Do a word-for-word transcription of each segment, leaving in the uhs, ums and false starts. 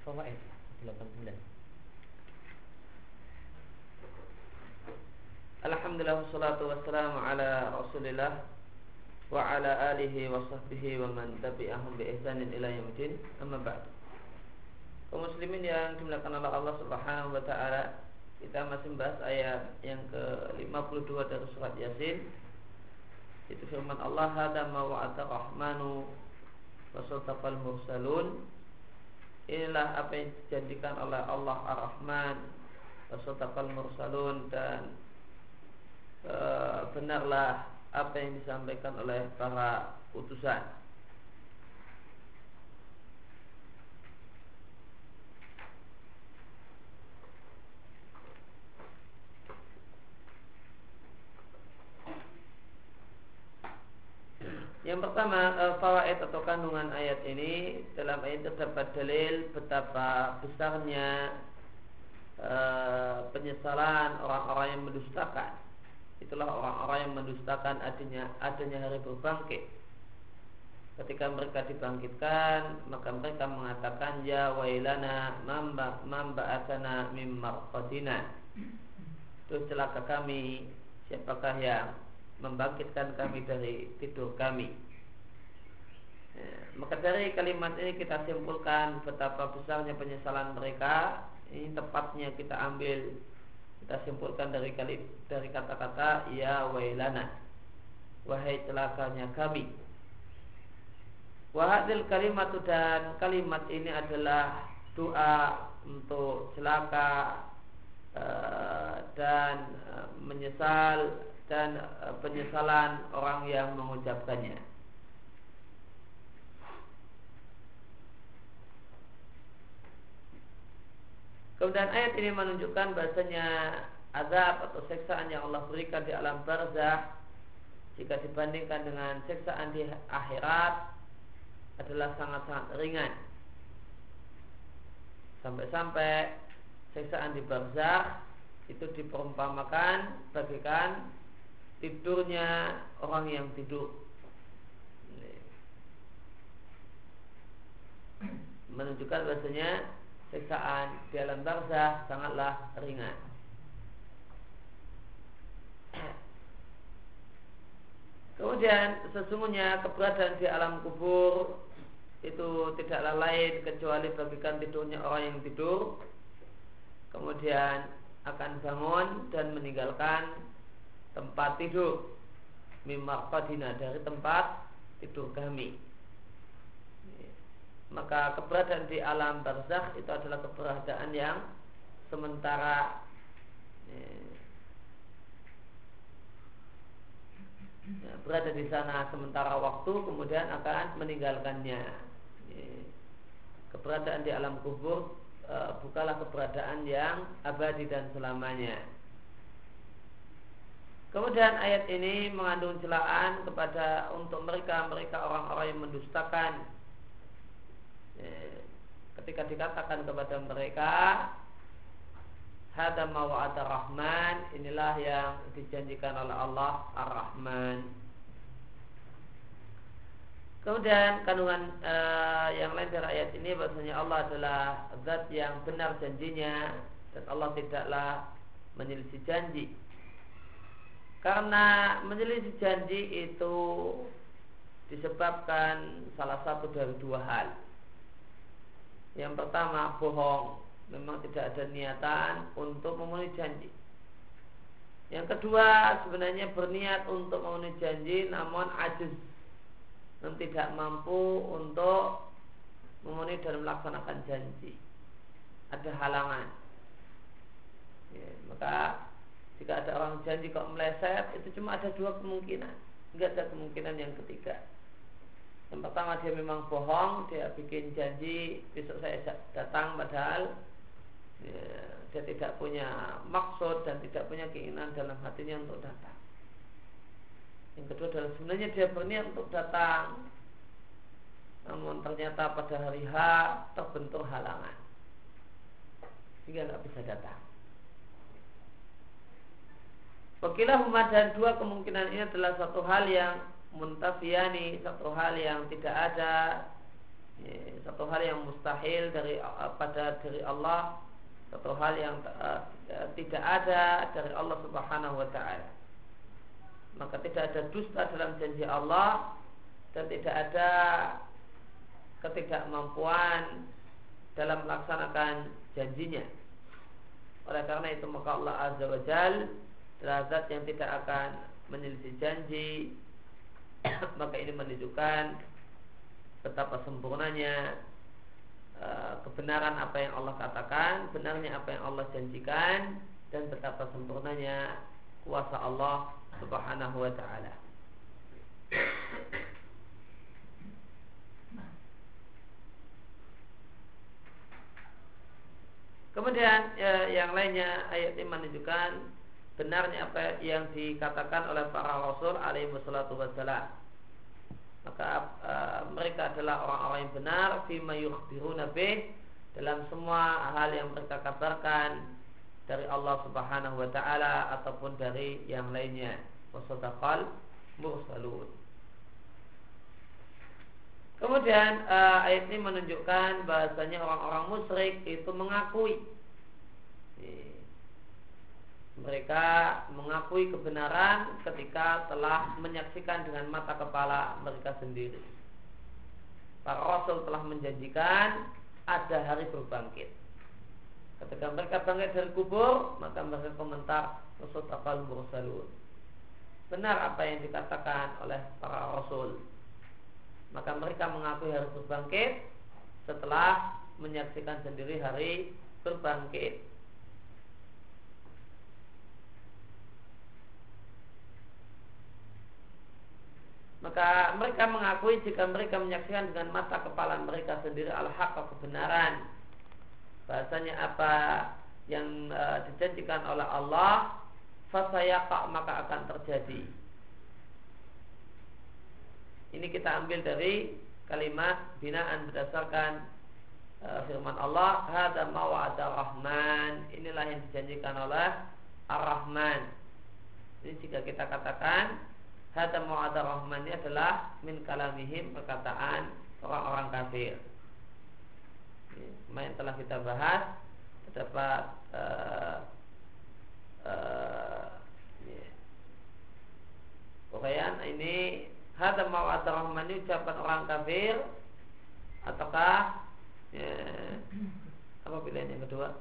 fawaid delapan puluh sembilan. Alhamdulillah wassalatu wassalamu ala Rasulillah wa ala alihi wa sahbihi wa man tabi'ahum bi ihsanin ila yaumil amma ba'd. Kaum muslimin yang dimuliakan oleh Allah Subhanahu wa taala, kita masih membahas ayat yang ke lima puluh dua dari surat Yasin. Itu firman Allah, hadza ma wa'ada rahmanu wa sadaqal mursalun. Inilah apa yang dijanjikan oleh Allah Ar-Rahman wa sadaqal mursalun, dan e, benarlah apa yang disampaikan oleh para utusan. Yang pertama, fawaid atau kandungan ayat ini, dalam ayat terdapat dalil betapa besarnya e, penyesalan orang-orang yang mendustakan. Itulah orang-orang yang mendustakan adanya adanya hari berbangkit. Ketika mereka dibangkitkan, maka mereka mengatakan, ya wailana mamba mamba atana mim marqadina. Itu celaka kami, siapakah yang membangkitkan kami dari tidur kami. Ya, maka dari kalimat ini kita simpulkan betapa besarnya penyesalan mereka. Ini tepatnya kita ambil, kita simpulkan dari kali, dari kata-kata ya wailana, wahai celakanya kami. Wahadil kalimat, dan kalimat ini adalah doa untuk celaka uh, dan uh, menyesal, dan penyesalan orang yang mengucapkannya. Kemudian ayat ini menunjukkan bahasanya azab atau siksaan yang Allah berikan di alam barzakh, jika dibandingkan dengan siksaan di akhirat, adalah sangat-sangat ringan. Sampai-sampai siksaan di barzakh itu diperumpamakan bagaikan tidurnya orang yang tidur. Menunjukkan bahasanya siksaan di alam barzakh sangatlah ringan. Kemudian sesungguhnya keberadaan di alam kubur itu tidaklah lain kecuali bagaikan tidurnya orang yang tidur, kemudian akan bangun dan meninggalkan tempat tidur, mimarqadina, dari tempat tidur kami. Maka keberadaan di alam barzakh itu adalah keberadaan yang sementara, ya, berada di sana sementara waktu, kemudian akan meninggalkannya. Keberadaan di alam kubur e, bukanlah keberadaan yang abadi dan selamanya. Kemudian ayat ini mengandung celaan kepada untuk mereka mereka orang-orang yang mendustakan. Ketika dikatakan kepada mereka, hadza ma wa'ada rahman, inilah yang dijanjikan oleh Allah Ar-Rahman. Kemudian kandungan e, yang lain dari ayat ini bahwasanya Allah adalah zat yang benar janjinya, dan Allah tidaklah menyelisih janji. Karena menyelisih janji itu disebabkan salah satu dari dua hal. Yang pertama, bohong, memang tidak ada niatan untuk memenuhi janji. Yang kedua, sebenarnya berniat untuk memenuhi janji namun ajiz, dan tidak mampu untuk memenuhi dan melaksanakan janji. Ada halangan. Ya, maka jika ada orang janji kok meleset, itu cuma ada dua kemungkinan, enggak ada kemungkinan yang ketiga. Yang pertama, dia memang bohong, dia bikin janji besok saya datang, padahal ya, dia tidak punya maksud dan tidak punya keinginan dalam hatinya untuk datang. Yang kedua adalah sebenarnya dia berniat untuk datang, namun ternyata pada hari H terbentur halangan sehingga nggak bisa datang. Wakilahuma, dan dua kemungkinan ini adalah satu hal yang muntafiyani, satu hal yang tidak ada satu hal yang mustahil dari pada diri Allah, satu hal yang uh, tidak ada dari Allah Subhanahu wa taala. Maka tidak ada dusta dalam janji Allah dan tidak ada ketidakmampuan dalam melaksanakan janjinya. Oleh karena itu maka Allah Azza wa Jalla adalah zat yang tidak akan menyelisih janji. Maka ini menunjukkan betapa sempurnanya kebenaran apa yang Allah katakan, benarnya apa yang Allah janjikan, dan betapa sempurnanya kuasa Allah Subhanahu wa taala. Kemudian ya, yang lainnya ayat ini menunjukkan benarnya apa yang dikatakan oleh para rasul alaihi wassalatu wassalam. Maka uh, mereka adalah orang-orang yang benar fima yukhbiruna bih, dalam semua hal yang mereka kabarkan dari Allah Subhanahu wa taala ataupun dari yang lainnya. Wasadaqal mursalun. Kemudian uh, ayat ini menunjukkan bahasanya orang-orang musyrik itu mengakui, mereka mengakui kebenaran ketika telah menyaksikan dengan mata kepala mereka sendiri. Para rasul telah menjanjikan ada hari berbangkit. Ketika mereka bangkit dari kubur, maka mereka komentar wasadaqal mursalun. Benar apa yang dikatakan oleh para rasul. Maka mereka mengakui hari berbangkit setelah menyaksikan sendiri hari berbangkit. Maka mereka mengakui jika mereka menyaksikan dengan mata kepala mereka sendiri al-haq, kebenaran, bahasanya apa yang e, dijanjikan oleh Allah fasayaqa, maka akan terjadi. Ini kita ambil dari kalimat binaan berdasarkan e, firman Allah, hadza ma wa'ada rahman, inilah yang dijanjikan oleh ar-Rahman. Ini jika kita katakan hadza ma wa'ada rahman, ini adalah min kalamihim, perkataan orang-orang kafir. Kemarin telah kita bahas terdapat uh, uh, yeah. Uraian ini hadza ma wa'ada rahman, ini ucapan orang kafir ataukah ya, apa pilihan yang kedua?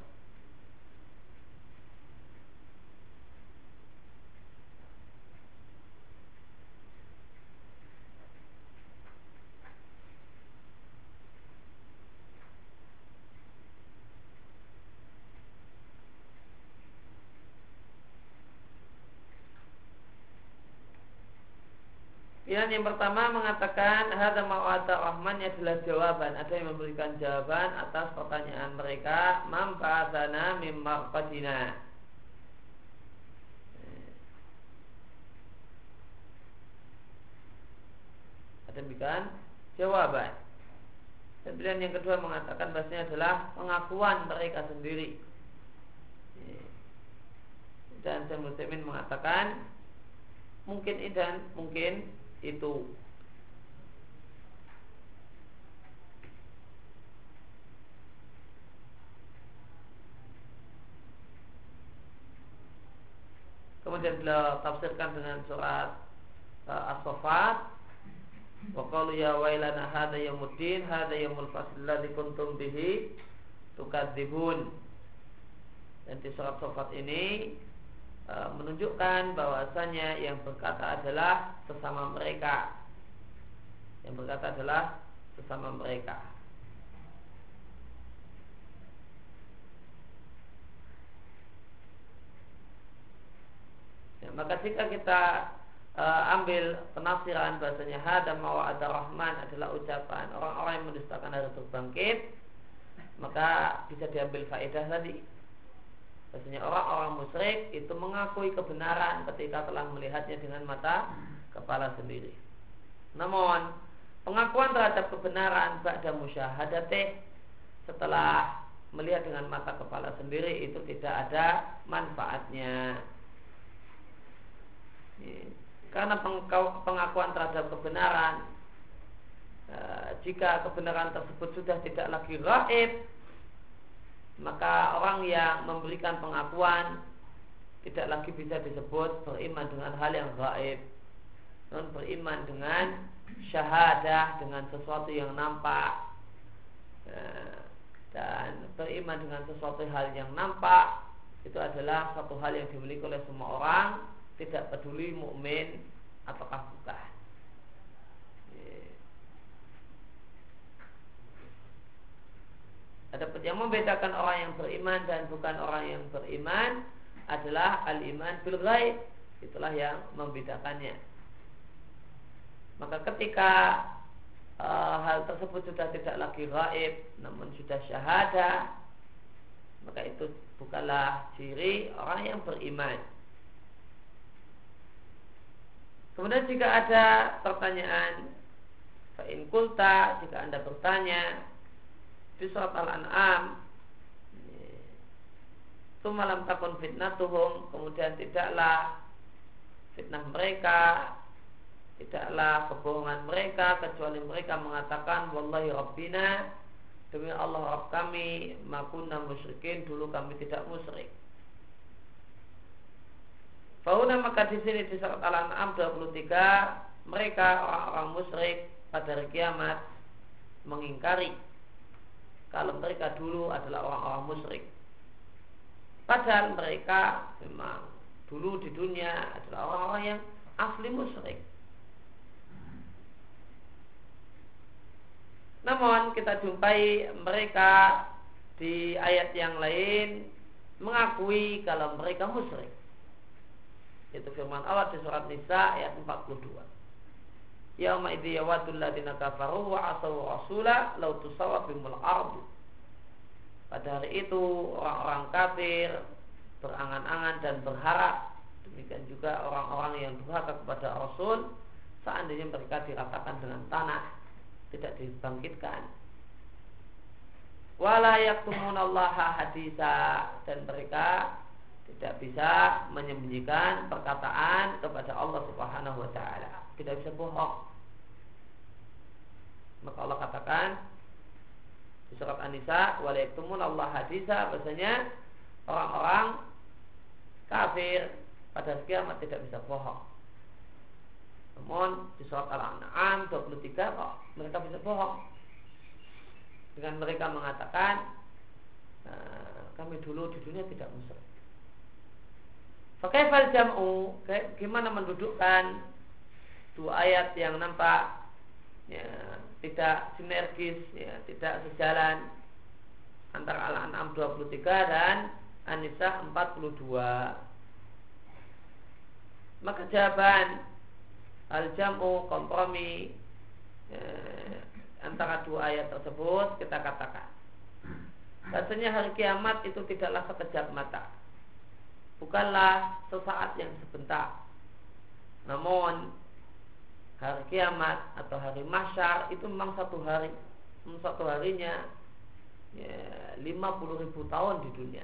Pilihan yang pertama mengatakan hadza ma wa'ada rahman adalah jawaban, ada yang memberikan jawaban atas pertanyaan mereka, man ba'atsana mim marqadina. Ada berikan jawaban. Dan pilihan yang kedua mengatakan bahasanya adalah pengakuan mereka sendiri. Dan Syekh Utsaimin mengatakan mungkin dan mungkin itu. Kemudian beliau tafsirkan dengan surat uh, As-Saffat, wa qalu ya wailana hadza yaumuddin hadza yaumul fasl alladzi kuntum bihi tukadzibun. Dan di surat As-Saffat ini menunjukkan bahwasanya yang berkata adalah sesama mereka, yang berkata adalah sesama mereka. Ya, maka jika kita uh, ambil penafsiran bahasanya hadza ma wa'ada rahman adalah ucapan orang-orang yang mendustakan hari berbangkit, maka bisa diambil faedah tadi. Maksudnya orang-orang musyrik itu mengakui kebenaran ketika telah melihatnya dengan mata kepala sendiri. Namun pengakuan terhadap kebenaran ba'da musyahadati, setelah melihat dengan mata kepala sendiri, itu tidak ada manfaatnya. Karena pengakuan terhadap kebenaran e, jika kebenaran tersebut sudah tidak lagi gaib, maka orang yang memberikan pengakuan tidak lagi bisa disebut beriman dengan hal yang gaib, namun beriman dengan syahadah, dengan sesuatu yang nampak. Dan beriman dengan sesuatu hal yang nampak itu adalah satu hal yang dimiliki oleh semua orang, tidak peduli mukmin ataukah bukan. Adapun yang membedakan orang yang beriman dan bukan orang yang beriman adalah al-iman bil ghaib. Itulah yang membedakannya. Maka ketika uh, hal tersebut sudah tidak lagi ghaib, namun sudah syahadah, maka itu bukanlah ciri orang yang beriman. Kemudian jika ada pertanyaan, fa in qulta, jika Anda bertanya di surat Al-An'am, tsumma lam takun fitnatuhum, kemudian tidaklah fitnah mereka, tidaklah kebohongan mereka, kecuali mereka mengatakan wallahi rabbina, demi Allah Rabb kami, ma kunna musyrikin, dulu kami tidak musyrik. Fauna, maka di sini di surat Al-An'am dua puluh tiga, mereka orang-orang musyrik pada hari kiamat mengingkari kalau mereka dulu adalah orang-orang musyrik. Padahal mereka memang dulu di dunia adalah orang-orang yang asli musyrik. Namun kita jumpai mereka di ayat yang lain mengakui kalau mereka musyrik. Itu firman Allah di surat Nisa ayat empat puluh dua. Yauma idzi yawaddu alladziina kafaru wa asaw rasula law tusawwa bihimul ardu. Pada hari itu orang-orang kafir berangan-angan dan berharap, demikian juga orang-orang yang durhaka kepada Rasul, seandainya mereka diratakan dengan tanah, tidak dibangkitkan. Wala yaktumunallaha haditsa, dan mereka tidak bisa menyembunyikan perkataan kepada Allah Subhanahu wa taala, tidak bisa bohong. Maka Allah katakan di surat An-Nisa, wala yaktumunallaha haditsa, bahasanya orang-orang kafir pada hari kiamat tidak bisa bohong. Namun di surat Al-An'am dua puluh tiga kok mereka bisa bohong dengan mereka mengatakan nah, kami dulu di dunia tidak musyrik. Fakaifal jam'u, gimana mendudukkan dua ayat yang nampak ya, tidak sinergis, ya, tidak sejalan antara Al-An'am dua puluh tiga dan An-Nisa empat puluh dua. Maka jawaban al-jam'u, kompromi eh, antara dua ayat tersebut, kita katakan bahasanya hari kiamat itu tidaklah sekejap mata, bukanlah sesaat yang sebentar. Namun hari kiamat atau hari mahsyar itu memang satu hari, satu harinya ya, lima puluh ribu tahun di dunia.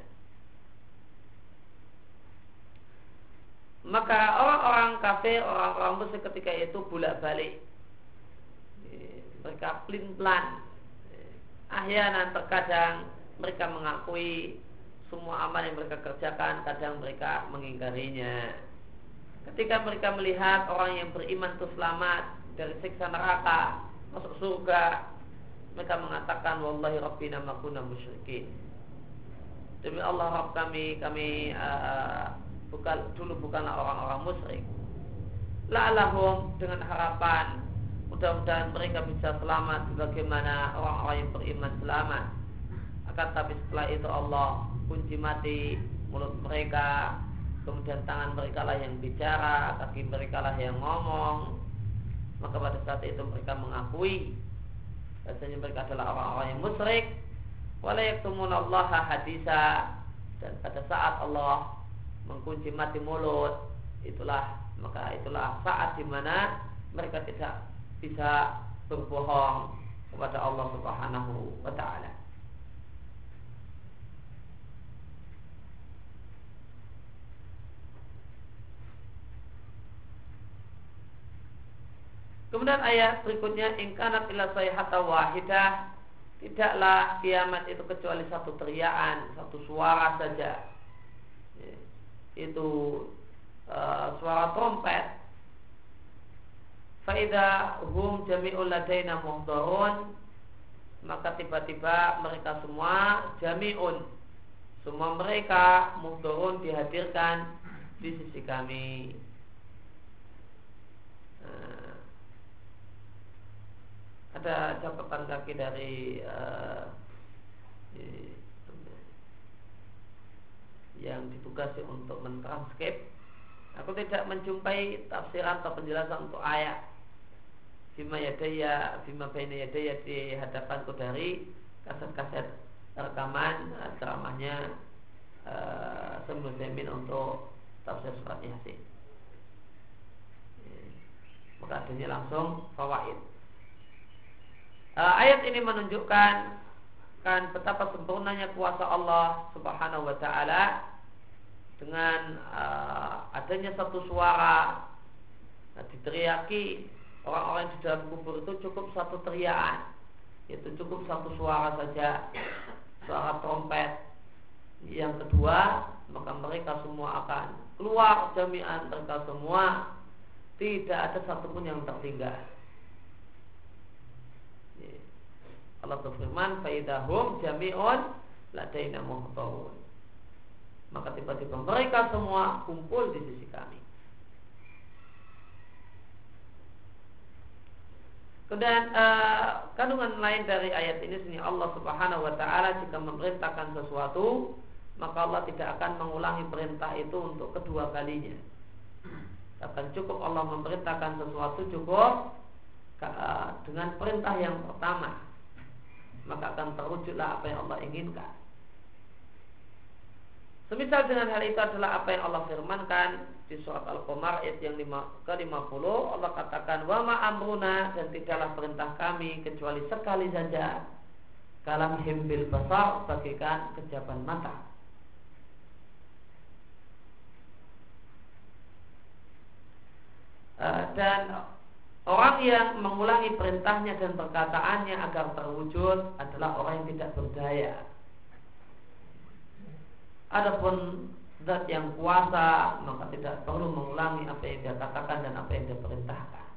Maka orang-orang kafir, orang-orang musyrik ketika itu bolak-balik, mereka pelin-pelan, ahyanan terkadang mereka mengakui semua amal yang mereka kerjakan, kadang mereka mengingkarinya. Ketika mereka melihat orang yang beriman itu selamat dari siksa neraka, masuk surga, mereka mengatakan wallahi rabbina ma kunna musyrikin, demi Allah Rabb kami, kami uh, bukan dulu bukanlah orang-orang musyrik. La'allahum, dengan harapan mudah-mudahan mereka bisa selamat sebagaimana orang-orang yang beriman selamat. Akan tapi setelah itu Allah kunci mati mulut mereka, kemudian tangan mereka lah yang bicara, kaki mereka lah yang ngomong. Maka pada saat itu mereka mengakui bahasanya mereka adalah orang-orang yang musyrik. Wala yaktumunallaha haditsa, dan pada saat Allah mengkunci mati mulut, itulah maka itulah saat dimana mereka tidak bisa berbohong kepada Allah Subhanahu wa taala. Kemudian ayat berikutnya, in kanat illa sayhatan wahidah, tidaklah kiamat itu kecuali satu teriakan, satu suara saja. Itu uh, suara trompet. Fa idza hum jami'ul ladaina muhdharun, maka tiba-tiba mereka semua jami'un, semua mereka muhdharun, dihadirkan di sisi kami. Nah, ada catatan kaki dari uh, yang ditugasi untuk mentranskrip. Aku tidak menjumpai tafsiran atau penjelasan untuk ayat Bima yadaya, bima baina yadaya di hadapanku dari kaset-kaset rekaman ceramahnya uh, Semul Jamin untuk tafsir surat Yasin. Maka adanya langsung fawaid. Uh, ayat ini menunjukkan kan betapa sempurnanya kuasa Allah Subhanahu wa taala dengan uh, adanya satu suara, nah, diteriaki orang-orang di dalam kubur itu cukup satu teriakan, yaitu cukup satu suara saja, suara trompet. Yang kedua, maka mereka semua akan keluar jami'an, mereka semua, tidak ada satupun yang tertinggal. Allah berfirman, faidahum jami'un ladaina muhdharun. Maka tiba-tiba mereka semua kumpul di sisi kami. Kemudian uh, kandungan lain dari ayat ini sini, Allah Subhanahu wa taala jika memerintahkan sesuatu, maka Allah tidak akan mengulangi perintah itu untuk kedua kalinya. Akan cukup Allah memerintahkan sesuatu cukup uh, dengan perintah yang pertama, maka akan terwujudlah apa yang Allah inginkan. Semisal dengan hal itu adalah apa yang Allah firmankan di surat Al-Qamar ayat yang ke lima puluh. Allah katakan, wa ma amruna, dan tidaklah perintah kami kecuali sekali saja, kalam himbil basar, bagaikan kejaban mata. Uh, dan orang yang mengulangi perintahnya dan perkataannya agar terwujud adalah orang yang tidak berdaya. Adapun zat yang kuasa, maka tidak perlu mengulangi apa yang dia katakan dan apa yang dia perintahkan.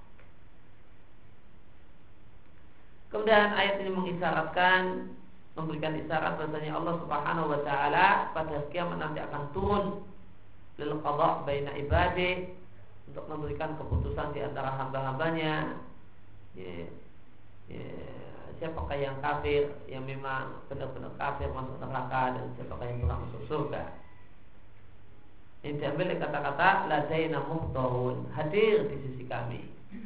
Kemudian ayat ini mengisyaratkan, memberikan isyarat bahwasanya Allah Subhanahu wa taala pada kiamat nanti akan turun lil qada' baina ibadih, untuk memberikan keputusan di antara hamba-hambanya. Ya, ya, siapakah yang kafir, yang memang benar-benar kafir masuk neraka, dan siapakah yang telah masuk surga. Ini diambil dari kata-kata ladaina muhdharun, hadir di sisi kami.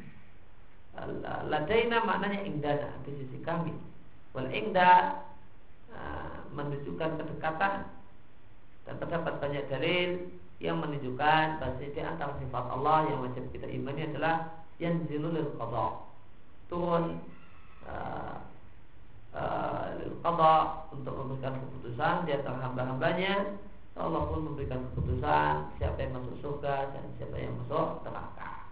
Ladaina maknanya indana, di sisi kami. Wal inda uh, menunjukkan kedekatan, dan terdapat banyak dalil yang menunjukkan bahwa di antara sifat Allah yang wajib kita imani adalah yanzilul lil qada', turun uh, uh, lil qada', untuk memberikan keputusan di antara hamba-hambanya. Allah pun memberikan keputusan siapa yang masuk surga dan siapa yang masuk neraka.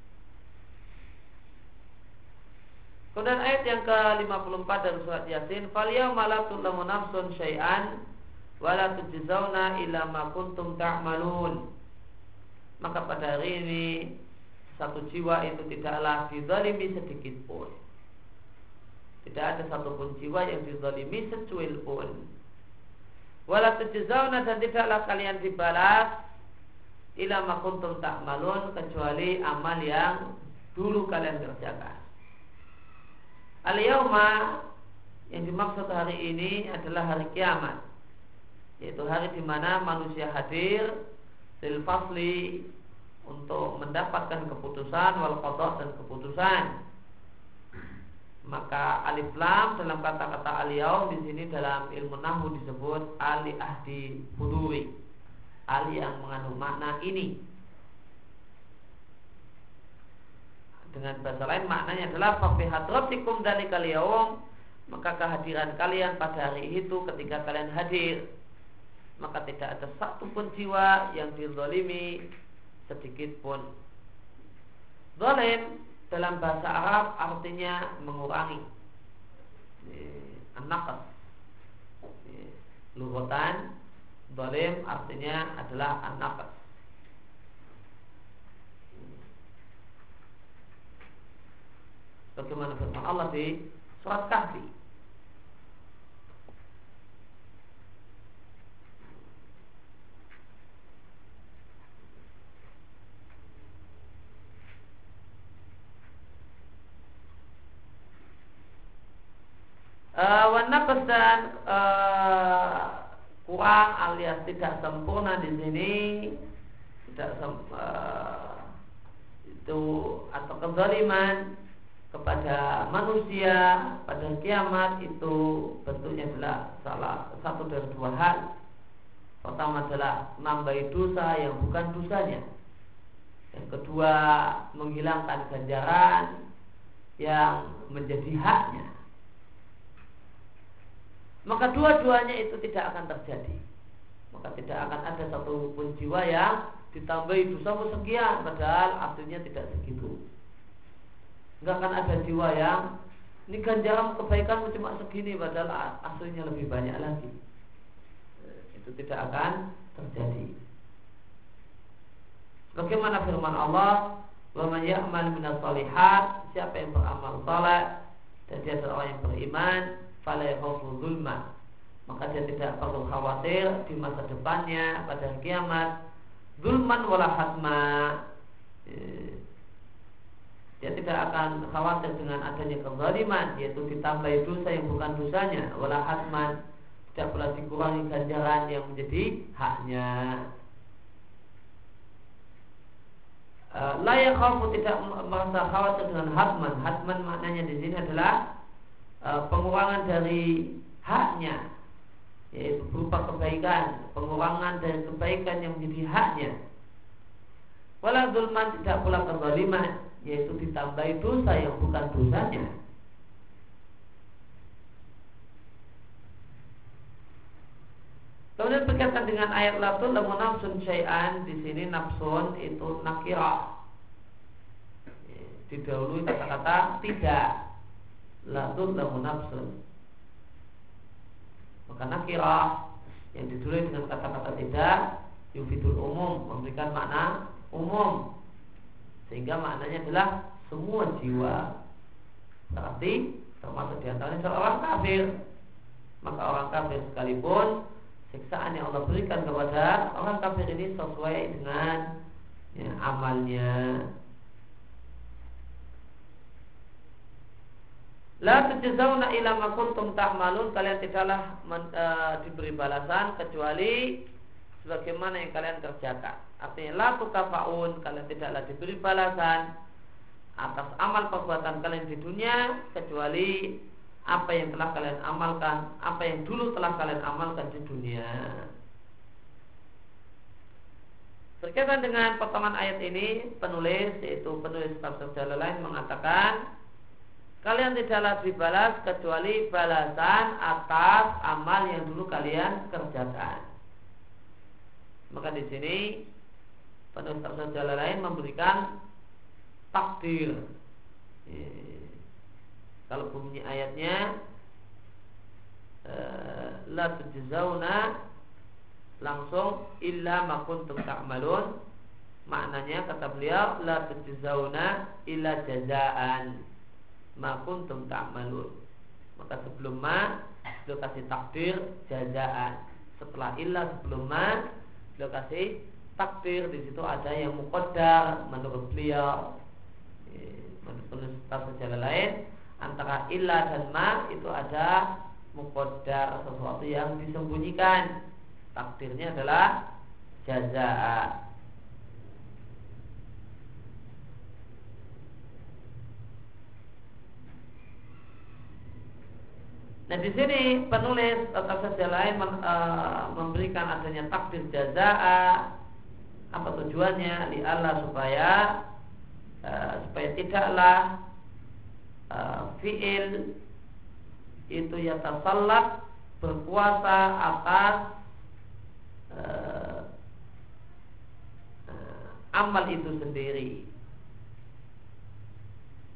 Kemudian ayat yang ke lima puluh empat dari surat Yasin, fal yawma la tuzlamu nafsun syai'an wa la tujzauna illa ma kuntum ta'malun. Maka pada hari ini satu jiwa itu tidaklah dizalimi sedikit pun. Tidak ada satupun jiwa yang dizalimi secuil pun. Wala tujzauna, dan tidaklah kalian dibalas illa ma kuntum ta'malun, kecuali amal yang dulu kalian kerjakan. Al-yauma, yang dimaksud hari ini adalah hari kiamat, yaitu hari di mana manusia hadir lil fasli, untuk mendapatkan keputusan, wal qada', dan keputusan. Maka alif lam dalam kata-kata al-yaum di sini dalam ilmu nahwu disebut ali ahdi huduri, ali yang mengandung makna ini. Dengan bahasa lain maknanya adalah fa fi hadratikum dalikal yaum, maka kehadiran kalian pada hari itu ketika kalian hadir, maka tidak ada satupun jiwa yang dizalimi sedikit pun. Zalim dalam bahasa Arab artinya mengurangi. An-naqas. Lughatan zalim artinya adalah an-naqas. Bagaimana firman Allah di surat Kahfi. Uh, Wanaqas dan uh, kurang alias tidak sempurna di sini tidak sem, uh, itu atau kezaliman kepada manusia pada kiamat itu bentuknya adalah salah satu dari dua hal. Pertama adalah menambahi dosa yang bukan dosanya. Yang kedua menghilangkan ganjaran yang menjadi haknya. Maka dua-duanya itu tidak akan terjadi. Maka tidak akan ada satu pun jiwa yang ditambahi dosa sekian padahal aslinya tidak segitu. Enggak akan ada jiwa yang ini ganjaran kebaikan cuma segini padahal aslinya lebih banyak lagi. Itu tidak akan terjadi. Bagaimana firman Allah, "Wa may ya'mal minas shalihat", siapa yang beramal saleh dan dia adalah orang yang beriman, fala yakhafu zulma, maka dia tidak perlu khawatir di masa depannya pada kiamat zulman wala hatma. Dia tidak akan khawatir dengan adanya kezaliman, yaitu ditambahi dosa yang bukan dosanya, wala hatman, tidak pula dikurangi ganjaran yang menjadi haknya. La yakhafu, tidak merasa khawatir dengan hatman. Hatman maknanya di sini adalah pengurangan dari haknya, yaitu berupa kebaikan, pengurangan dari kebaikan yang menjadi haknya. Wala zulman, tidak pula kezaliman, yaitu ditambahi dosa yang bukan dosanya. Kemudian berkaitan dengan ayat la tulamu nafsun syai'an, di sini nafsun itu nakirah, didahului kata-kata tidak. La tulamu nafsun, maka nakirah yang didahului dengan kata-kata tidak yufidul umum, memberikan makna umum, sehingga maknanya adalah semua jiwa, berarti termasuk diantaranya seorang kafir. Maka orang kafir sekalipun siksaan yang Allah berikan kepada orang kafir ini sesuai dengan ya, amalnya. La tujzauna ila ma kuntum ta'malun, kalian tidaklah men, e, diberi balasan kecuali sebagaimana yang kalian kerjakan. Artinya la tukafaun, kalian tidaklah diberi balasan atas amal perbuatan kalian di dunia kecuali apa yang telah kalian amalkan, apa yang dulu telah kalian amalkan di dunia. Berkaitan dengan potongan ayat ini, penulis yaitu penulis tafsir Jalalain mengatakan kalian tidaklah dibalas kecuali balasan atas amal yang dulu kalian kerjakan. Maka di sini penulis tafsir Jalalain memberikan takdir. Kalau bunyi ayatnya la tujzauna langsung illa ma kuntum ta'malun, maknanya kata beliau la tujzauna illa jazaan ma kuntum ta'malun. Maka sebelum ma beliau kasih takdir jazaan, setelah illa sebelum ma beliau kasih takdir. Di situ ada yang muqaddar menurut beliau, menurut tafsir jalan lain, antara illa dan ma itu ada muqaddar, sesuatu yang disembunyikan. Takdirnya adalah jazaa. Nah di sini penulis tafsir lain memberikan adanya takdir jazaa. Apa tujuannya? Li Allah, supaya uh, supaya tidaklah uh, fiil itu yatasallat, berkuasa atas uh, uh, amal itu sendiri.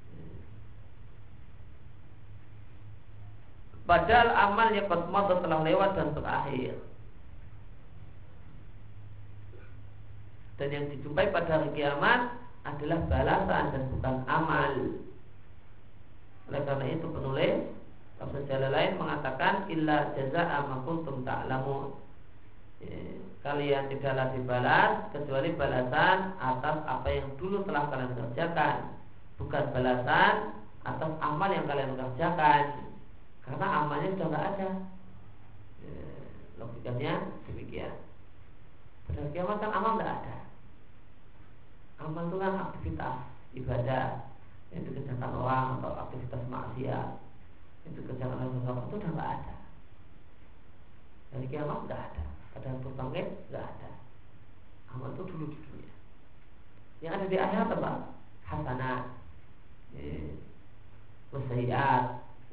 padahal amalnya qad madha telah lewat dan berakhir. Dan yang dijumpai pada hari kiamat adalah balasan dan bukan amal. Oleh karena itu penulis tafsir jalan lain mengatakan illa jazaa'a ma kuntum ta'lamun. Kalian tidaklah dibalas kecuali balasan atas apa yang dulu telah kalian kerjakan, bukan balasan atas amal yang kalian kerjakan, karena amalnya sudah tidak ada. Logikanya demikian. Pada kiamat kan amal tidak ada. Amal itu kan aktivitas ibadah yang dikerjakan orang atau aktivitas maksiat yang dikerjakan oleh seseorang itu sudah tidak ada. Dari kiamat tidak ada. Pada waktu bangkit tidak ada. Amal itu dulu di dunia. Yang ada di akhirat apa? Hasanah, wasaiat,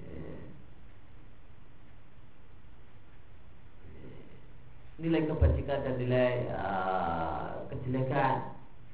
nilai kebajikan dan nilai uh, kejelekan.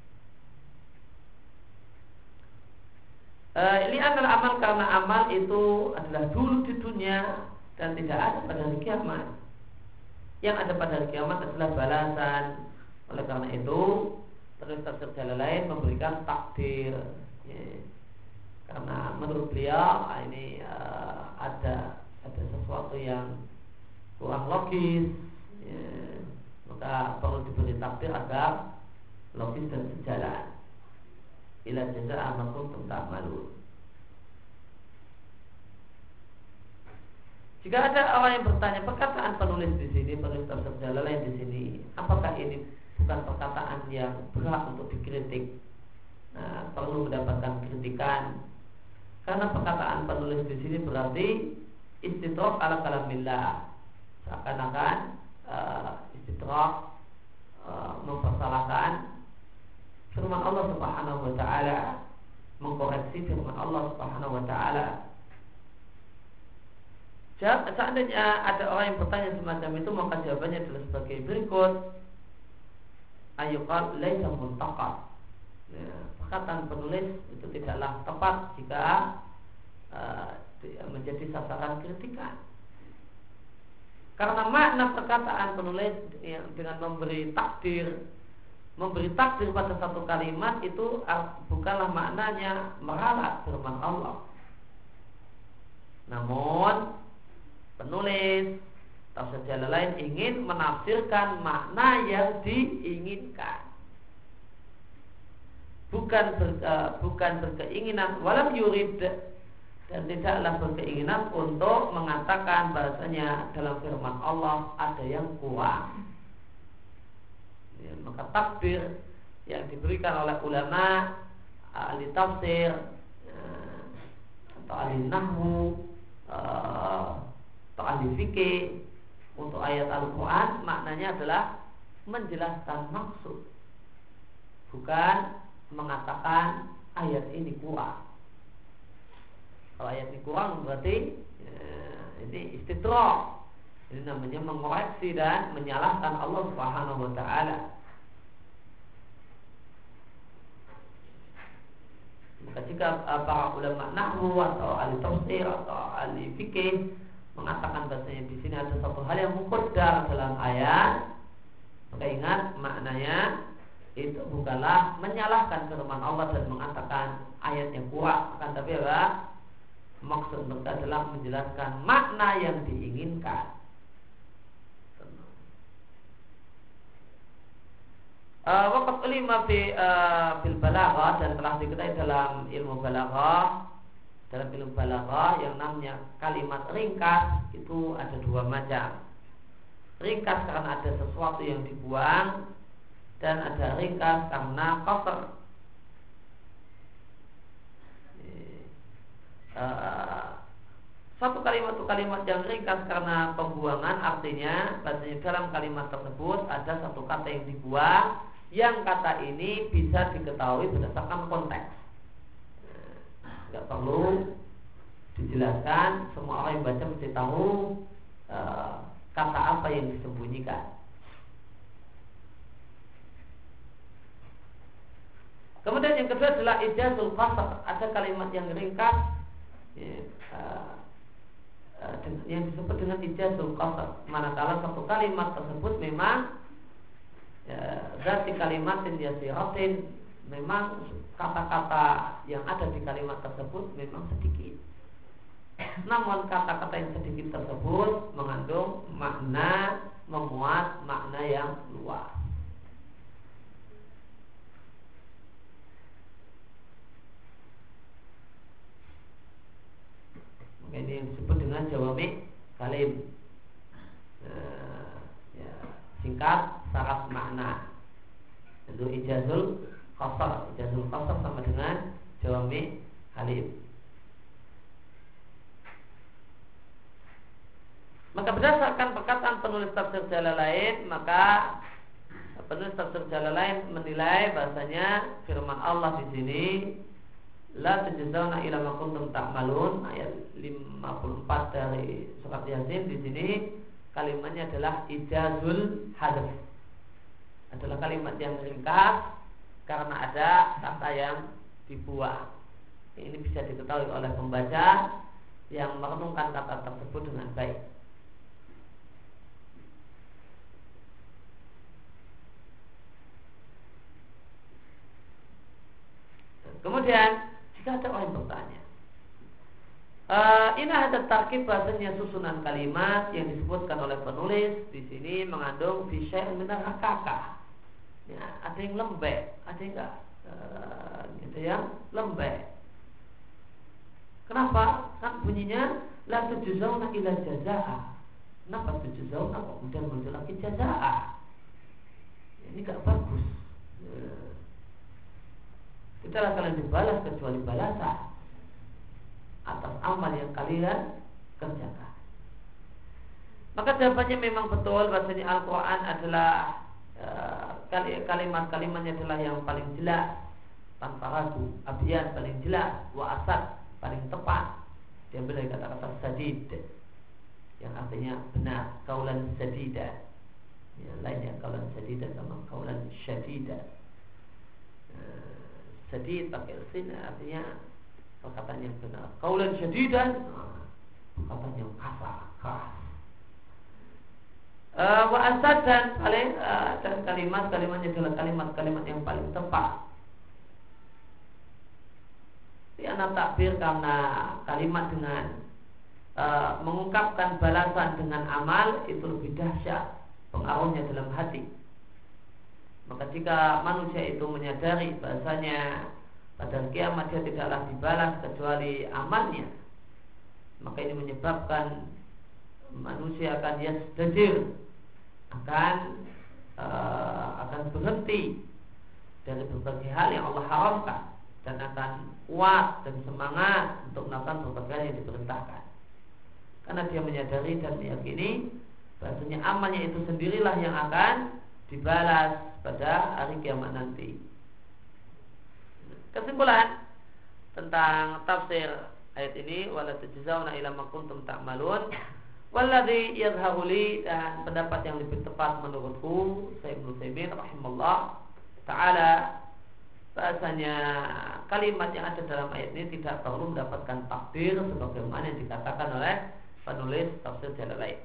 Uh, ini adalah amal karena amal itu adalah dulu di dunia dan tidak ada pada hari kiamat. Yang ada pada hari kiamat adalah balasan. Oleh karena itu terus tafsir jalan lain memberikan takdir ya. Karena menurut beliau ini uh, ada ada sesuatu yang kurang logis ya. Maka perlu diberi takdir agar logis dan sejalan. Ila jazaa'a ma kuntum ta'malun. Jika ada orang yang bertanya perkataan penulis di sini, penulis tafsir Jalalain di sini, apakah ini bukan perkataan yang berat untuk dikritik? Nah, perlu mendapatkan kritikan. Karena perkataan penulis di sini berarti istidrak ala kalamillah. Seakan-akan uh, istidrak uh, mempersalahkan firman Allah Subhanahu wa taala, mengkoreksi firman Allah Subhanahu wa taala. Seandainya ada orang yang bertanya semacam itu, maka jawabannya adalah sebagai berikut: ayyuqal laisa muntaqad. Ya, perkataan penulis itu tidaklah tepat jika uh, menjadi sasaran kritikan. Karena makna perkataan penulis yang dengan memberi takdir, memberi takdir pada satu kalimat itu bukanlah maknanya meralat firman Allah. Namun penulis tafsir jalan lain ingin menafsirkan makna yang diinginkan, bukan ber, uh, bukan berkeinginan walam yurid, dan tidaklah berkeinginan untuk mengatakan bahasanya dalam firman Allah ada yang kurang. Ya, maka takdir yang diberikan oleh ulama, ahli tafsir uh, atau ahli nahwu uh, atau ahli fikih untuk ayat Al-Quran, maknanya adalah menjelaskan maksud, bukan mengatakan ayat ini kurang. Kalau ayat ini kurang berarti ya, ini istidrak, ini namanya mengoreksi dan menyalahkan Allah Subhanahu wa taala. Maka jika para ulama nahwu atau ahli tafsir atau ahli fikih mengatakan bahasanya di sini ada satu hal yang muqaddar dalam ayat, maka ingat maknanya itu bukanlah menyalahkan firman Allah dan mengatakan ayat yang kurang, akan tapi apa? Maksud mereka adalah menjelaskan makna yang diinginkan. Waqat ulima fi fil balaghah, dan telah diketahui dalam ilmu balaghah, dalam ilmu balaghah yang namanya kalimat ringkas itu ada dua macam. Ringkas karena ada sesuatu yang dibuang, dan ada ringkas karena qasr. Uh, satu kalimat itu kalimat yang ringkas karena pembuangan, artinya bahasanya dalam kalimat tersebut ada satu kata yang dibuang, yang kata ini bisa diketahui berdasarkan konteks. Tidak perlu dijelaskan, semua orang yang baca mesti tahu uh, kata apa yang disembunyikan. Kemudian yang kedua adalah ijazul qasr, ada kalimat yang ringkas ya, uh, yang disebut dengan ijazul qasam, manakala satu kalimat tersebut memang ya, zati kalimatin yasiratin, memang kata-kata yang ada di kalimat tersebut memang sedikit, namun kata-kata yang sedikit tersebut mengandung makna, memuat makna yang luas. Ini yang disebut dengan jawami kalim, nah, ya, singkat syarat makna. Itu ijazul qasar. Ijazul qasar sama dengan jawami kalim. Maka berdasarkan perkataan penulis tafsir Jalalain, maka penulis tafsir Jalalain menilai bahasanya firman Allah di sini, la tujzauna ila ma kuntum ta'malun, ayat lima puluh empat dari surat Yasin. Di sini kalimatnya adalah ijazul hadf, adalah kalimat yang ringkas karena ada kata yang dibuang. Ini bisa diketahui oleh pembaca yang merenungkan kata tersebut dengan baik. Kemudian jika ada orang bertanya, Uh, ini ada tarkib bahasanya susunan kalimat yang disebutkan oleh penulis di sini mengandung bisyai min rakakah. Ya, ada yang lembek, ada yang enggak, uh, gitu yang lembek. Kenapa? Kan bunyinya la tujzauna ila jazaa. Kenapa tujzauna kok kemudian muncul lagi jazaa? Ya, ini enggak bagus. Ya. Tidaklah kalian dibalas kecuali balasan atas amal yang kalian kerjakan. Maka jawabannya memang betul bahasanya Al-Quran adalah e, kalimat-kalimatnya adalah yang paling jelas tanpa ragu, abyan paling jelas, wa asad paling tepat. Diambil dari kata-kata sadid yang artinya benar, kaulan sadida. Yang lainnya kaulan sadida sama kaulan syadida. E, sadid pakai sin artinya perkataan yang benar. Qaulan syadidan, perkataan yang kasar, keras. Uh, wa asad dan paling uh, dan kalimat-kalimatnya adalah kalimat-kalimat yang paling tepat. Karena takbir karena kalimat dengan uh, mengungkapkan balasan dengan amal itu lebih dahsyat pengaruhnya dalam hati. Maka jika manusia itu menyadari bahasanya pada kiamat dia tidaklah dibalas kecuali amalnya, maka ini menyebabkan manusia akan yastajir, akan uh, akan berhenti dari berbagai hal yang Allah haramkan dan akan kuat dan semangat untuk melakukan berbagai hal yang diperintahkan, karena dia menyadari dan meyakini bahasanya amalnya itu sendirilah yang akan dibalas pada hari kiamat nanti. Kesimpulan tentang tafsir ayat ini, wala tujzauna ila ma kuntum ta'malun, walladzi yadhharu li, dan pendapat yang lebih tepat menurutku Syekh Ibnu Utsaimin rahimallahu taala, bahasanya kalimat yang ada dalam ayat ini tidak perlu mendapatkan takdir sebagaimana yang dikatakan oleh penulis tafsir Jalalain.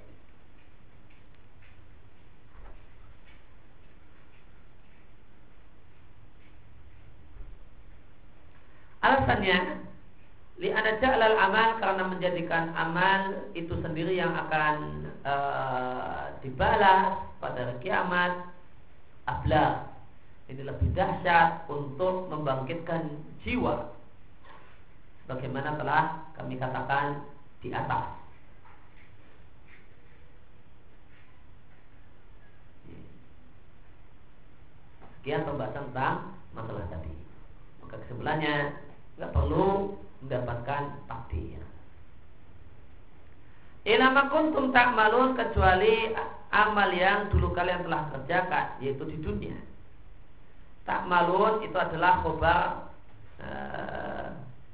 Alasannya, li'anna ja'lal amal, karena menjadikan amal itu sendiri yang akan e, dibalas pada hari kiamat, ablah, ini lebih dahsyat untuk membangkitkan jiwa, sebagaimana telah kami katakan di atas. Sekian pembahasan tentang masalah tadi. Maka kesimpulannya, nggak perlu mendapatkan takdir. Ilama kuntum ta'malun, kecuali amal yang dulu kalian telah kerjakan, yaitu di dunia. Ta'malun itu adalah khobar uh,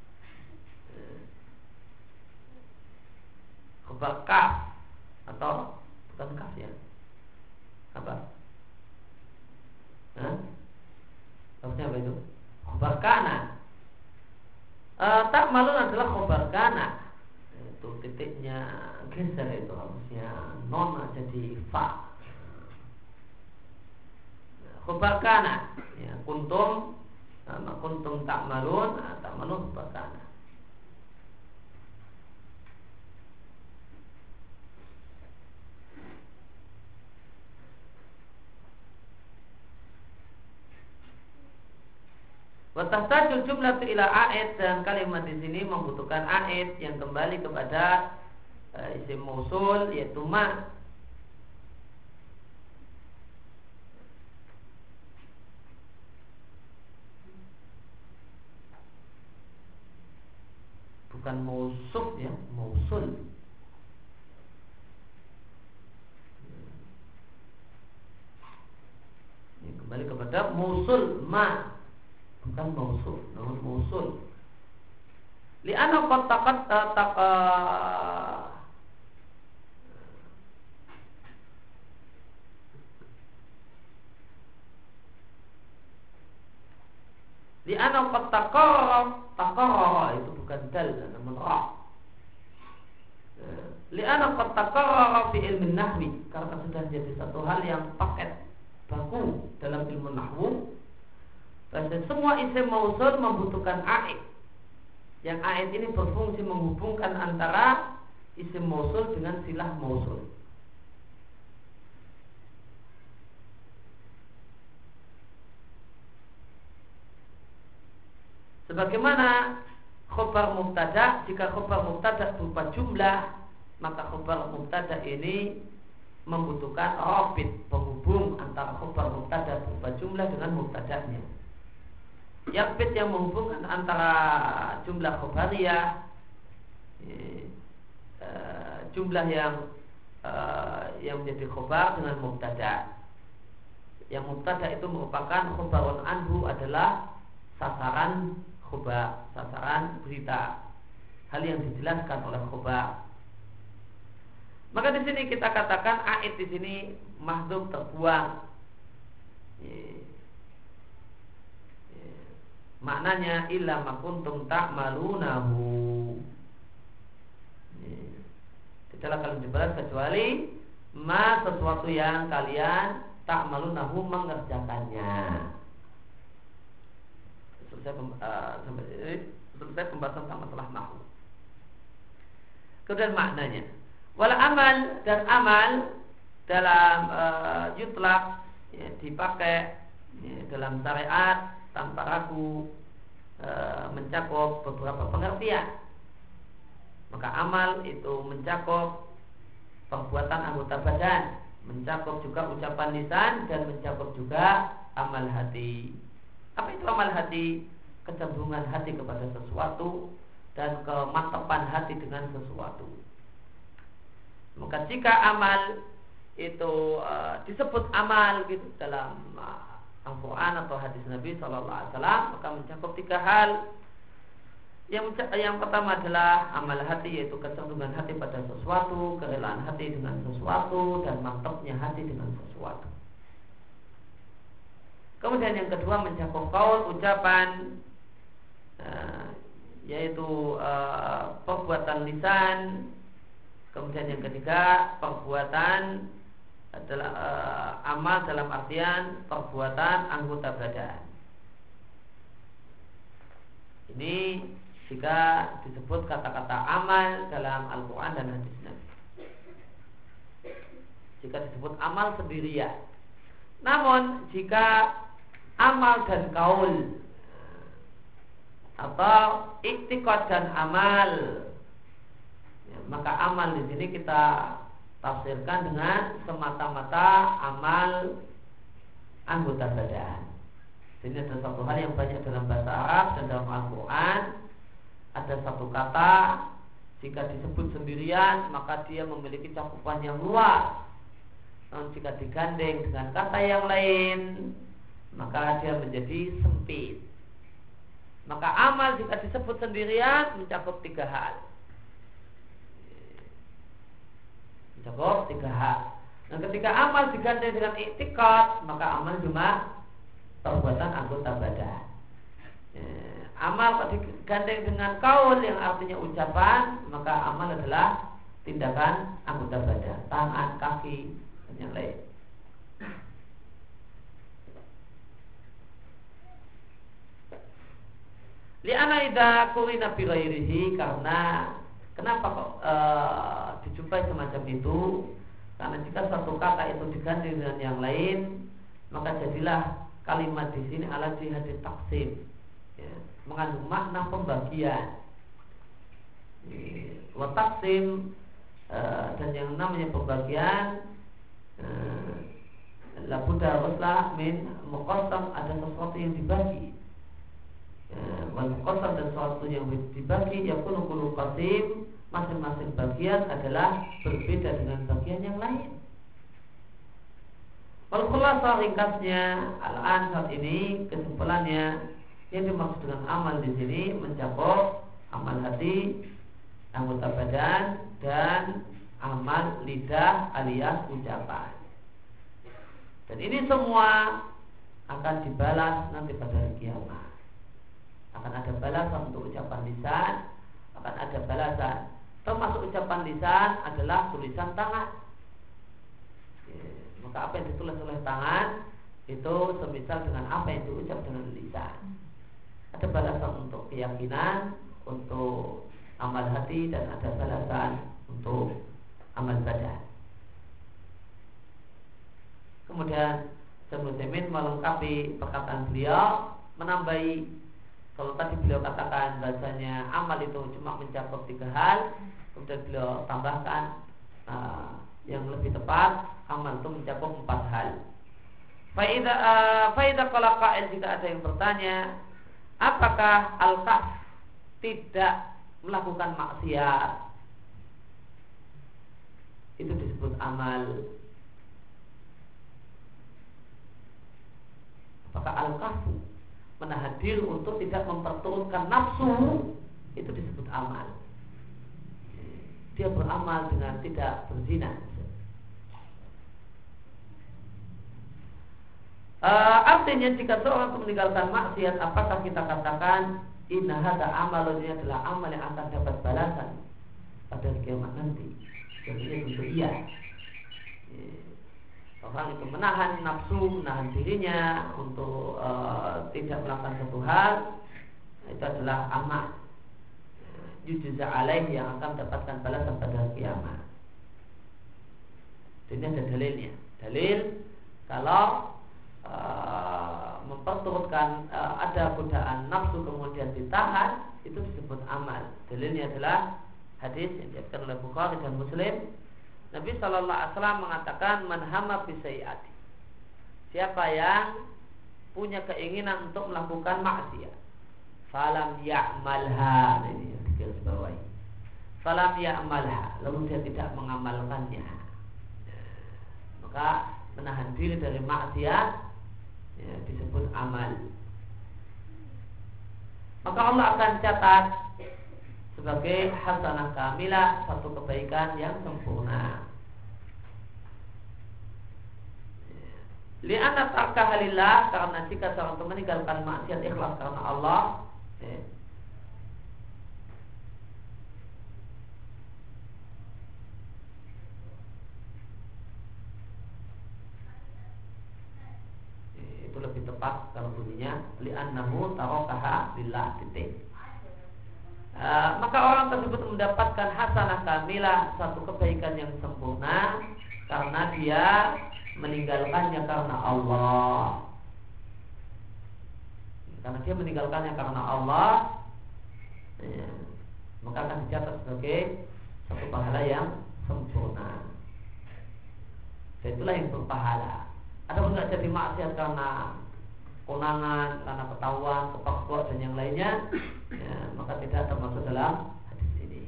khobar kaf atau bukan kaf ya? Apa? Hah? Maksudnya apa itu? Khobar kana. Uh, tak malun adalah khobar kana, itu titiknya geser itu harusnya non jadi fa. Khabar kana, ya, kuntum sama kuntum ta'malun, ta'malun khabar kana. Wa tahtajul jumlatu ila a'id, dan kalimat di sini membutuhkan a'id yang kembali kepada uh, isim mausul yaitu ma. Bukan mausuf ya, mausul. Ini kembali kepada mausul ma, bukan mausuf, namun mausul. Li'anna qad taqat taq Li'anna qad taqarrara, taqarrara itu bukan dal namun ra. Li'anna qad taqarrara fi ilmi nahwi, karena sudah jadi satu hal yang paket baku dalam ilmu nahwu. Dan semua isim mausul membutuhkan a'id. Yang a'id ini berfungsi menghubungkan antara isim mausul dengan silah mausul. Sebagaimana khobar mubtada, jika khobar mubtada berupa jumlah, maka khobar mubtada ini membutuhkan rabit, penghubung antara khobar mubtada berupa jumlah dengan mubtadanya. Yang bit yang menghubungkan antara jumlah khobariyah, jumlah yang yang menjadi khobar dengan mubtada. Yang mubtada itu merupakan khobarun anhu, adalah sasaran khobar, sasaran berita, hal yang dijelaskan oleh khobar. Maka di sini kita katakan a'id di sini mahdhuf, terbuang. Maknanya illa ma kuntum ta'malunahu. Tidaklah kalian dibalas kecuali ma, sesuatu yang kalian ta'malunahu, mengerjakannya. Selesai uh, sampai ini selesai pembahasan tentang masalah nahwu. Kemudian maknanya, wal amal, dan amal dalam uh, yutlaq, ya, dipakai ya, dalam syariat tanpa ragu, uh, mencakup beberapa pengertian. Maka amal itu mencakup perbuatan anggota badan, mencakup juga ucapan lisan, dan mencakup juga amal hati. Apa itu amal hati? Kecenderungan hati kepada sesuatu dan kemantapan hati dengan sesuatu. Maka jika amal itu uh, disebut amal gitu dalam uh, Al-Quran atau hadis Nabi Shallallahu Alaihi Wasallam, maka mencakup tiga hal. Yang, yang pertama adalah amal hati, yaitu kecenderungan hati pada sesuatu, kerelaan hati dengan sesuatu, dan mantapnya hati dengan sesuatu. Kemudian yang kedua mencakup kaul, ucapan, uh, yaitu uh, perbuatan lisan. Kemudian yang ketiga perbuatan adalah uh, amal dalam artian perbuatan anggota badan. Ini jika disebut kata-kata amal dalam Al-Quran dan hadis Nabi. Jika disebut amal sendirian. Namun jika amal dan kaul atau iktikad dan amal, ya, maka amal di sini kita tafsirkan dengan semata-mata amal anggota badan. Ini ada satu hal yang banyak dalam bahasa Arab dan dalam Al-Quran. Ada satu kata jika disebut sendirian maka dia memiliki cakupan yang luas. Namun jika digandeng dengan kata yang lain maka dia menjadi sempit. Maka amal jika disebut sendirian mencakup tiga hal. Mencakup tiga hal. Nah, ketika amal digandeng dengan iktikad, maka amal cuma perbuatan anggota badan. Amal digandeng dengan kaul yang artinya ucapan, maka amal adalah tindakan anggota badan, tangan, kaki, dan yang lain. Li'ana idza qurina bi ghairihi, karena kenapa kok e, dijumpai semacam itu? Karena jika satu kata itu diganti dengan yang lain, maka jadilah kalimat di sini ala jihad taksim, ya, mengandung makna pembagian. Wa taksim, e, dan yang namanya pembagian, e, la budda haruslah min muqassam, ada sesuatu yang dibagi. Wal muqassam, dan sesuatu yang dibagi, yakunu kullu qasim, masing-masing bagian adalah berbeda dengan bagian yang lain. Wal khulasa, ringkasnya, al-an saat ini kesimpulannya, yang dimaksud dengan amal di sini mencakup amal hati, anggota badan, dan amal lidah alias ucapan. Dan ini semua akan dibalas nanti pada hari kiamat. Akan ada balasan untuk ucapan lisan, akan ada balasan. Termasuk ucapan lisan adalah tulisan tangan. Ya, maka apa yang ditulis oleh tangan itu semisal dengan apa yang diucap dengan lisan. Ada balasan untuk keyakinan, untuk amal hati, dan ada balasan untuk amal badan. Kemudian Ibnu Utsaimin melengkapi perkataan beliau, menambahi. Kalau tadi beliau katakan bahasanya amal itu cuma mencakup tiga hal, kemudian beliau tambahkan uh, yang lebih tepat, amal itu mencakup empat hal. Faida uh, faida kalau qail, jika ada yang bertanya, apakah al-kaf tidak melakukan maksiat itu disebut amal? Apakah al-kafu menahan diri untuk tidak memperturutkan nafsu itu disebut amal? Dia beramal dengan tidak berzina. Uh, artinya jika seorang itu meninggalkan maksiat, apakah kita katakan inna hadza amalun, ini adalah amal yang akan dapat balasan pada kiamat nanti? Jadi tentu iya. Orang itu menahan nafsu, menahan dirinya untuk e, tidak melakukan satu hal, itu adalah amal yujza alaih, yang akan mendapatkan balasan pada kiamat. Ini ada dalilnya. Dalil kalau e, memperturutkan e, ada godaan nafsu kemudian ditahan, itu disebut amal. Dalilnya adalah hadis yang diriwayatkan oleh Bukhari dan Muslim. Nabi Shallallahu Alaihi Wasallam mengatakan, man hamma bisayyati, siapa yang punya keinginan untuk melakukan maksiat, falam ya'malha, ini yang digaris bawahi, falam ya'malha, lalu dia tidak mengamalkannya, maka menahan diri dari maksiat, ya, disebut amal. Maka Allah akan catat sebagai hasanah kamilah, satu kebaikan yang sempurna. Li'anna tarkaha lillah, karena jika seorang itu meninggalkan maksiat ikhlas karena Allah, ya, itu lebih tepat kalau bunyinya li'annahu tarakaha lillah titik. Uh, maka orang tersebut mendapatkan hasanah kamilah, satu kebaikan yang sempurna, karena dia meninggalkannya karena Allah. Karena dia meninggalkannya karena Allah, ya, maka akan dicatat sebagai satu pahala yang sempurna. Dan itulah yang berpahala. Ada pun tidak jadi maksiat karena konangan, karena ketahuan, kepaksa dan yang lainnya, ya, maka tidak termasuk dalam hadis ini.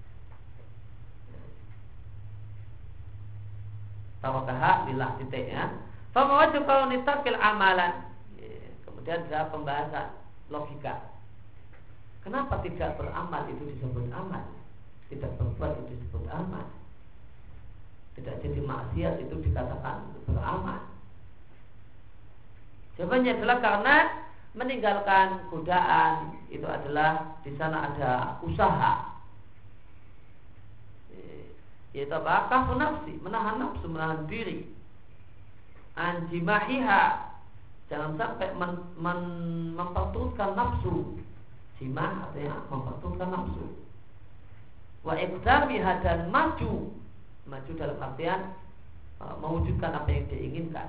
Tawakaha lillah titiknya. Fama wajib kalau nitakil amalan. Ya, kemudian ada pembahasan logika. Kenapa tidak beramal itu disebut amal? Tidak berbuat itu disebut amal. Tidak jadi maksiat itu dikatakan beramal. Jawabannya adalah karena meninggalkan godaan itu adalah di sana ada usaha. yaitu apa? Kafu nafsi, menahan nafsu, menahan diri. Anjimahiha, jangan sampai men, men, memperturutkan nafsu. Jimah artinya memperturutkan nafsu. Wa iqdamiha, dan maju, maju dalam artian uh, mewujudkan apa yang diinginkan.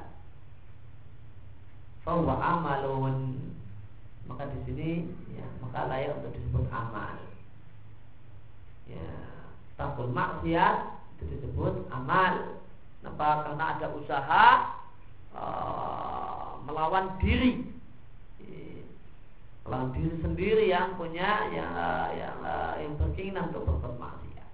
Fahuwa amalun, maka di sini ya, maka layak untuk disebut amal. Ya, takul maksiat itu disebut amal. Kenapa? Karena ada usaha uh, melawan diri, melawan diri sendiri yang punya yang uh, yang uh, yang berkeinginan untuk berbuat maksiat.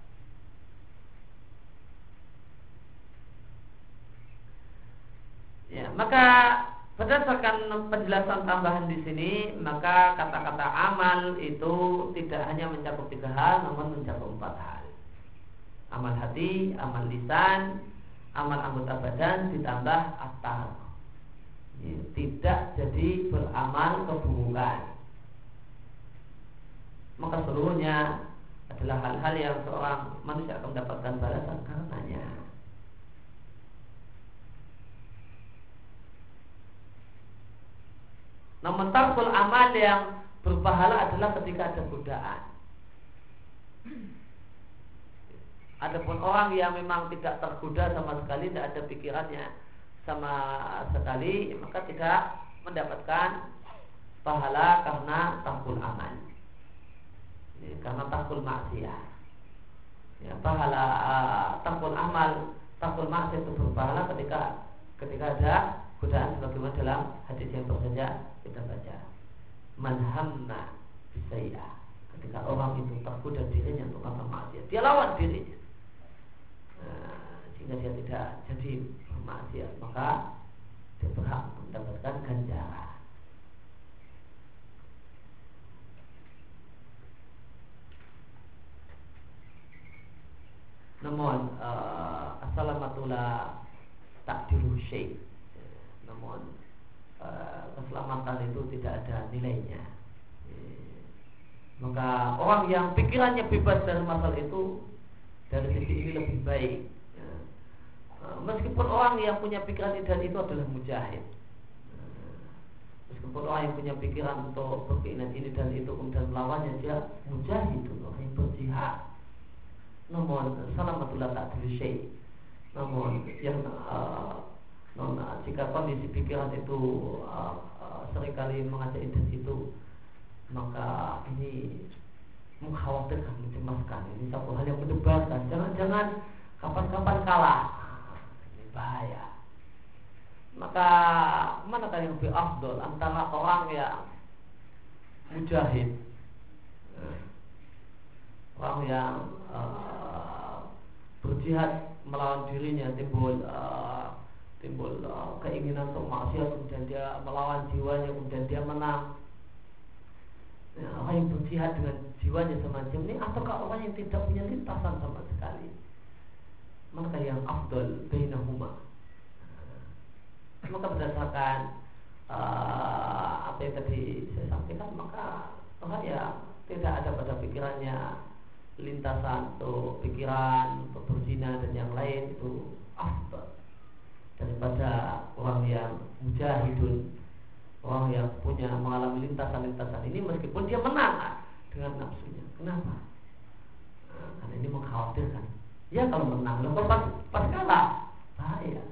Ya, maka berdasarkan penjelasan tambahan di sini, maka kata-kata amal itu tidak hanya mencakup tiga hal, namun mencakup empat hal. Amal hati, amal lisan, amal anggota badan, ditambah akal. Ya, tidak jadi beramal keburukan. Maka seluruhnya adalah hal-hal yang seorang manusia akan mendapatkan balasan karenanya. Namun tarkul amal yang berpahala adalah ketika ada godaan. Adapun orang yang memang tidak tergoda sama sekali, tidak ada pikirannya sama sekali, maka tidak mendapatkan pahala karena tarkul amal, ya, karena tarkul maksiat. Ya, pahala uh, tarkul amal, tarkul maksiat itu berpahala ketika ketika ada godaan, sebagaimana dalam hadis yang baru saja kita baca. Man hamma bisayyi'ah, ketika orang itu tergoda dirinya untuk melakukan maksiat, dia lawan dirinya, nah, sehingga dia tidak jadi bermaksiat, maka dia berhak mendapatkan ganjaran. Namun uh, assalamatullah takdiru syai', namun uh, keselamatan itu tidak ada nilainya. Maka orang yang pikirannya bebas dari masalah itu, dari sisi ini lebih baik. Meskipun orang yang punya pikiran dan itu adalah mujahid, meskipun orang yang punya pikiran untuk berkeinginan ini dan itu kemudian melawannya, dia mujahid, orang yang berjihad. Namun salamatullah ta'dil syai', namun yang uh, non, jika kondisi pikiran itu uh, uh, seringkali mengajak di situ, maka ini mengkhawatirkan, mencemaskan. Ini satu hal yang mendebarkan. Jangan-jangan kapan-kapan kalah, ini bahaya. Maka manakah yang lebih afdol antara orang yang mujahid, orang yang uh, berjihad melawan dirinya, timbul uh, timbul uh, keinginan untuk maksiat, kemudian dia melawan jiwanya, kemudian dia menang. Ya, orang yang berjihad dengan jiwanya semacam ini, ataukah orang yang tidak punya lintasan sama sekali? Maka yang afdal bainahuma. Maka berdasarkan uh, apa yang tadi saya sampaikan, maka orang yang tidak ada pada pikirannya lintasan untuk pikiran untuk berzina dan yang lain, itu afdal daripada orang yang mujahidun, orang yang punya mengalami lintasan-lintasan ini meskipun dia menang dengan nafsunya. Kenapa? Nah, karena ini mengkhawatirkan. Ya kalau menang, kalau pas, pas kalah bahaya.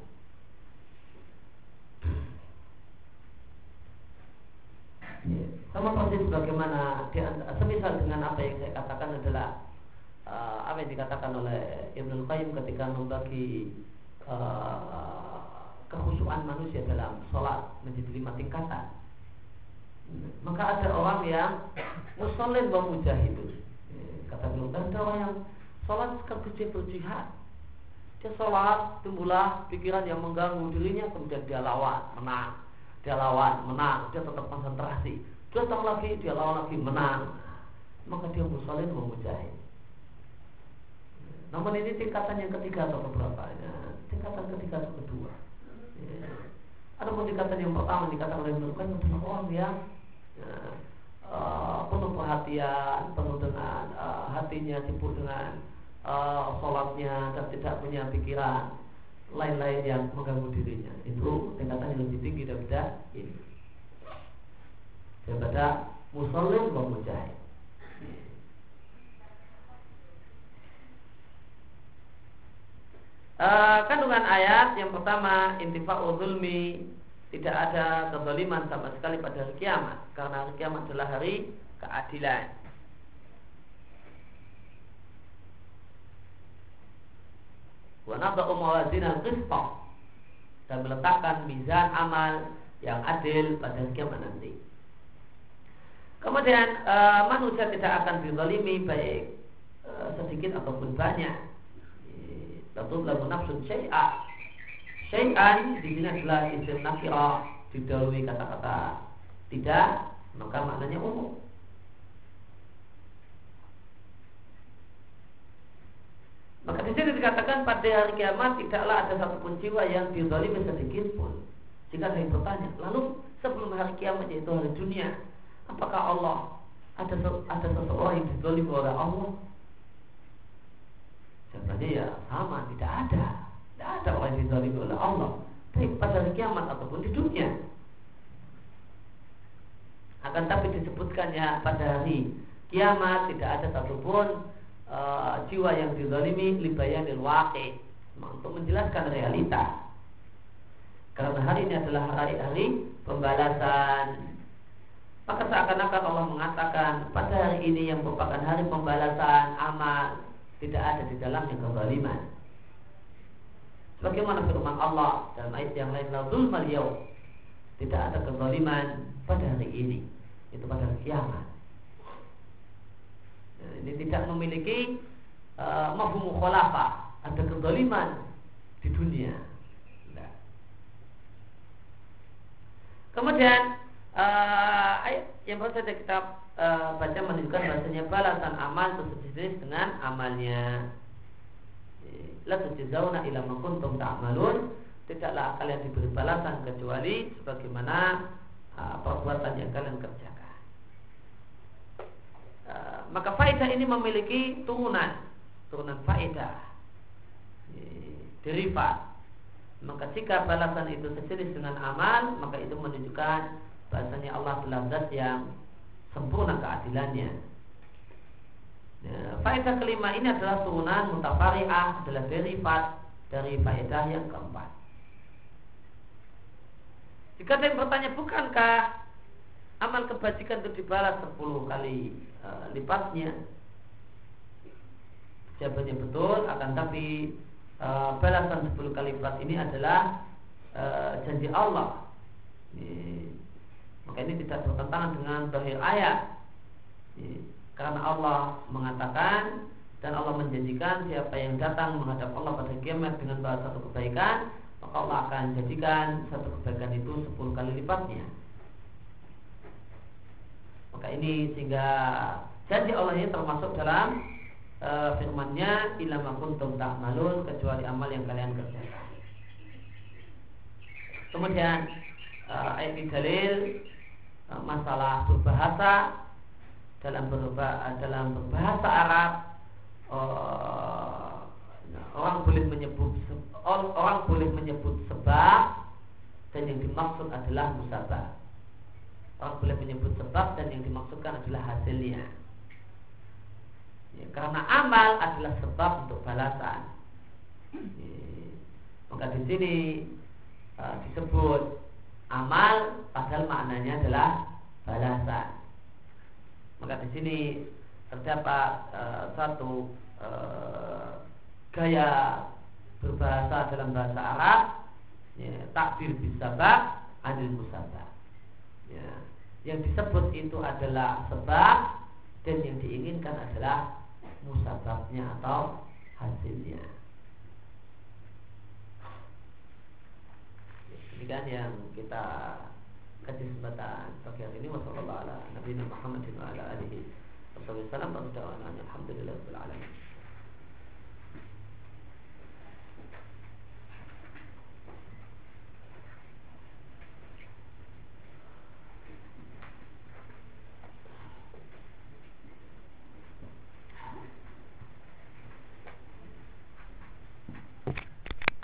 Ya, sama persis bagaimana dia, semisal dengan apa yang saya katakan adalah uh, apa yang dikatakan oleh Ibnu Qayyim ketika membagi uh, kekhusyuan manusia dalam sholat menjadi lima tingkatan. Maka ada orang yang musallin wa mujahidun. Kata beliau, ada orang yang sholat sekaligus dia berjihad. Dia sholat, timbullah pikiran yang mengganggu dirinya, kemudian dia lawan, menang. Dia lawan, menang. Dia tetap konsentrasi. Datang lagi, dia lawan lagi, menang. Maka dia musallin wa mujahid. Namun ini tingkatan yang ketiga atau keberapa? Tingkatan ketiga atau kedua. Ya. Ada pun tingkatan yang pertama dikatakan oleh Ibnu Qayyim adalah orang yang ya, uh, penuh perhatian, penuh dengan uh, hatinya sibuk dengan uh, sholatnya dan tidak punya pikiran lain-lain yang mengganggu dirinya, itu tingkatan yang lebih tinggi daripada ini, daripada musallin wa mujahid. Uh, kandungan ayat yang pertama, intifa'u zulmi, tidak ada kezaliman sama sekali pada hari kiamat, karena hari kiamat adalah hari keadilan. Wa nada'u mawazin al-qisṭah, dan meletakkan mizan amal yang adil pada hari kiamat nanti. Kemudian uh, manusia tidak akan dizalimi baik uh, sedikit ataupun banyak. Tentu lagu nafsun syai'a. Syai'an di sini adalah isim nakirah, didahului kata-kata tidak, maka maknanya umum. Maka di sini dikatakan pada hari kiamat tidaklah ada satupun jiwa yang dizalimi sedikit pun. Jika saya bertanya, lalu sebelum hari kiamat, yaitu hari dunia, apakah Allah ada ada seseorang yang dizalimi oleh Allah? Jawabannya ya sama, tidak ada. Tidak ada orang yang dizalimi oleh Allah, baik pada hari kiamat ataupun di dunia. Akan tapi disebutkannya pada hari kiamat tidak ada satupun uh, jiwa yang dizalimi libayanil waqi', untuk menjelaskan realita. Karena hari ini adalah hari-hari pembalasan, maka seakan-akan Allah mengatakan pada hari ini yang merupakan hari pembalasan amal, tidak ada di dalamnya kezaliman. Sebagaimana firman Allah dalam ayat yang lain, la zulmal yaum, tidak ada kezaliman pada hari ini, itu pada hari kiamat. Nah, ini tidak memiliki uh, mafhum mukhalafah, ada kezaliman di dunia. Nah. Kemudian uh, ayat yang baru saja kita Uh, baca menunjukkan bahasanya balasan amal itu sejenis dengan amalnya. La tujzauna ila ma kuntum ta'malun, tidaklah kalian diberi balasan kecuali sebagaimana uh, perbuatan yang kalian kerjakan. Uh, maka faedah ini memiliki turunan, turunan faedah, derivat. Maka jika balasan itu sejenis dengan amal, maka itu menunjukkan bahasanya Allah adalah zat yang sempurna keadilannya. Ya, faedah kelima ini adalah turunan mutafari'ah, adalah derivat dari faedah yang keempat. Jika ada yang bertanya, bukankah amal kebajikan itu dibalas sepuluh kali uh, lipatnya? Jawabannya betul, akan tapi uh, balasan sepuluh kali lipat ini adalah uh, janji Allah. Ini, maka ini tidak bertentangan dengan zahir ayat, karena Allah mengatakan dan Allah menjanjikan siapa yang datang menghadap Allah pada kiamat dengan bawa satu kebaikan, maka Allah akan jadikan satu kebaikan itu sepuluh kali lipatnya. Maka ini sehingga janji Allah ini termasuk dalam uh, firman-Nya, illa ma kuntum ta'malun, kecuali amal yang kalian kerjakan. Kemudian uh, ayat ini dalil masalah berbahasa. Dalam berbahasa, dalam berbahasa Arab, uh, orang boleh menyebut orang boleh menyebut sebab dan yang dimaksud adalah musabah. Orang boleh menyebut sebab dan yang dimaksudkan adalah hasilnya. Ya, karena amal adalah sebab untuk balasan. Ya, maka di sini uh, disebut amal, padahal maknanya adalah balasan. Maka di sini terdapat uh, satu uh, gaya berbahasa dalam bahasa Arab, ya, takbir bisabab anil musabab. Ya, yang disebut itu adalah sebab dan yang diinginkan adalah musababnya atau hasilnya. Demikian yang kita kaji kesempatan pagi hari ini. Wassalamualaikum warahmatullahi wabarakatuh. Alhamdulillah rabbil alamin.